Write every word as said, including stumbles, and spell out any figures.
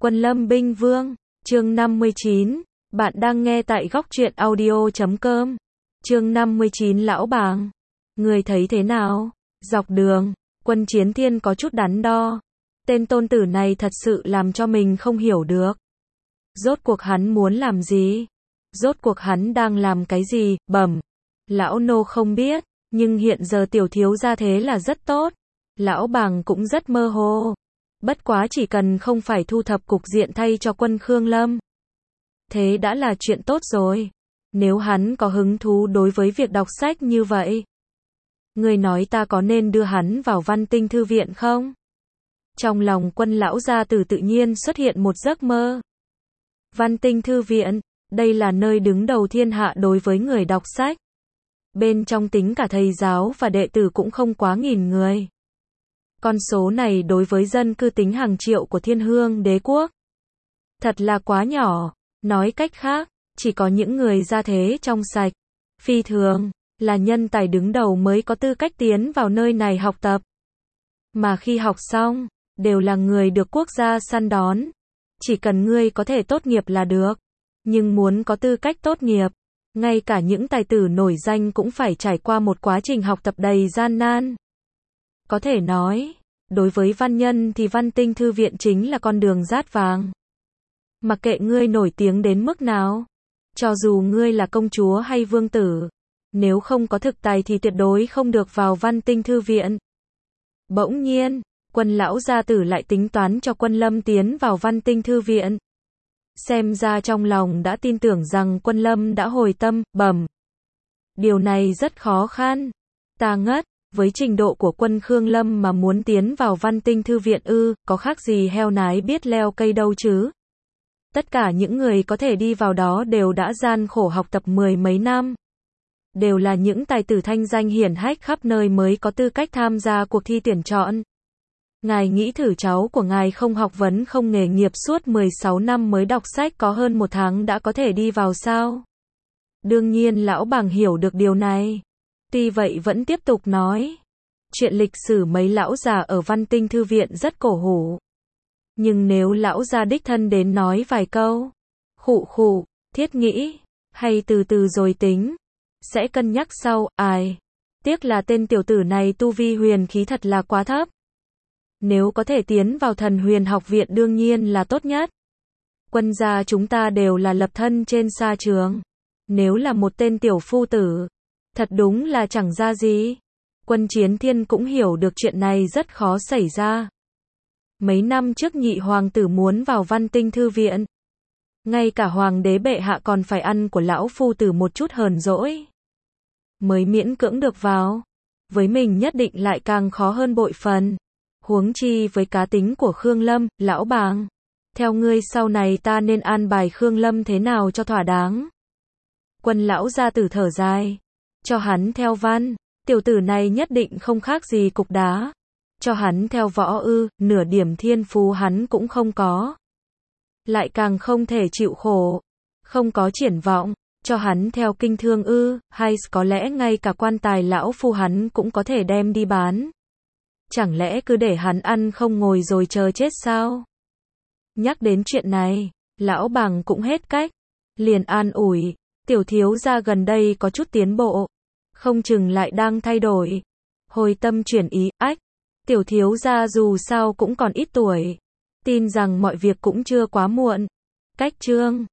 Quân Lâm Binh Vương, chương năm mươi chín, bạn đang nghe tại góc truyện audio chấm com. Chương năm mươi chín Lão Bàng, người thấy thế nào? Dọc đường, Quân Chiến Thiên có chút đắn đo. Tên tôn tử này thật sự làm cho mình không hiểu được. Rốt cuộc hắn muốn làm gì? Rốt cuộc hắn đang làm cái gì? Bẩm, lão nô không biết, nhưng hiện giờ tiểu thiếu gia thế là rất tốt. Lão Bàng cũng rất mơ hồ. Bất quá chỉ cần không phải thu thập cục diện thay cho quân Khương Lâm, thế đã là chuyện tốt rồi. Nếu hắn có hứng thú đối với việc đọc sách như vậy, người nói ta có nên đưa hắn vào Văn Tinh Thư Viện không? Trong lòng Quân lão gia tử tự nhiên xuất hiện một giấc mơ. Văn Tinh Thư Viện, đây là nơi đứng đầu thiên hạ đối với người đọc sách. Bên trong tính cả thầy giáo và đệ tử cũng không quá nghìn người. Con số này đối với dân cư tính hàng triệu của Thiên Hương Đế quốc, thật là quá nhỏ. Nói cách khác, chỉ có những người gia thế trong sạch, phi thường, là nhân tài đứng đầu mới có tư cách tiến vào nơi này học tập. Mà khi học xong, đều là người được quốc gia săn đón. Chỉ cần ngươi có thể tốt nghiệp là được. Nhưng muốn có tư cách tốt nghiệp, ngay cả những tài tử nổi danh cũng phải trải qua một quá trình học tập đầy gian nan. Có thể nói, đối với văn nhân thì Văn Tinh Thư Viện chính là con đường rát vàng. Mặc kệ ngươi nổi tiếng đến mức nào, cho dù ngươi là công chúa hay vương tử, nếu không có thực tài thì tuyệt đối không được vào Văn Tinh Thư Viện. Bỗng nhiên, Quân lão gia tử lại tính toán cho Quân Lâm tiến vào Văn Tinh Thư Viện. Xem ra trong lòng đã tin tưởng rằng Quân Lâm đã hồi tâm. Bẩm, điều này rất khó khăn. Ta ngất, với trình độ của Quân Khương Lâm mà muốn tiến vào Văn Tinh Thư Viện ư, có khác gì heo nái biết leo cây đâu chứ. Tất cả những người có thể đi vào đó đều đã gian khổ học tập mười mấy năm. Đều là những tài tử thanh danh hiển hách khắp nơi mới có tư cách tham gia cuộc thi tuyển chọn. Ngài nghĩ thử cháu của ngài không học vấn không nghề nghiệp suốt mười sáu năm mới đọc sách có hơn một tháng đã có thể đi vào sao? Đương nhiên lão Bàng hiểu được điều này. Tuy vậy vẫn tiếp tục nói. Chuyện lịch sử mấy lão già ở Văn Tinh Thư Viện rất cổ hủ. Nhưng nếu lão gia đích thân đến nói vài câu, khụ khụ, thiết nghĩ, hay từ từ rồi tính, sẽ cân nhắc sau. Ai, tiếc là tên tiểu tử này tu vi huyền khí thật là quá thấp. Nếu có thể tiến vào Thần Huyền Học Viện đương nhiên là tốt nhất. Quân gia chúng ta đều là lập thân trên sa trường. Nếu là một tên tiểu phu tử, thật đúng là chẳng ra gì. Quân Chiến Thiên cũng hiểu được chuyện này rất khó xảy ra. Mấy năm trước nhị hoàng tử muốn vào Văn Tinh Thư Viện. Ngay cả hoàng đế bệ hạ còn phải ăn của lão phu tử một chút hờn dỗi, mới miễn cưỡng được vào. Với mình nhất định lại càng khó hơn bội phần. Huống chi với cá tính của Khương Lâm. Lão Bàng, theo ngươi sau này ta nên an bài Khương Lâm thế nào cho thỏa đáng? Quân lão gia tử thở dài. Cho hắn theo văn, tiểu tử này nhất định không khác gì cục đá. Cho hắn theo võ ư, nửa điểm thiên phú hắn cũng không có. Lại càng không thể chịu khổ, không có triển vọng. Cho hắn theo kinh thương ư, hay có lẽ ngay cả quan tài lão phu hắn cũng có thể đem đi bán. Chẳng lẽ cứ để hắn ăn không ngồi rồi chờ chết sao? Nhắc đến chuyện này, lão Bàng cũng hết cách. Liền an ủi, tiểu thiếu gia gần đây có chút tiến bộ, không chừng lại đang thay đổi. Hồi tâm chuyển ý, ách, tiểu thiếu gia dù sao cũng còn ít tuổi, tin rằng mọi việc cũng chưa quá muộn. Cách chương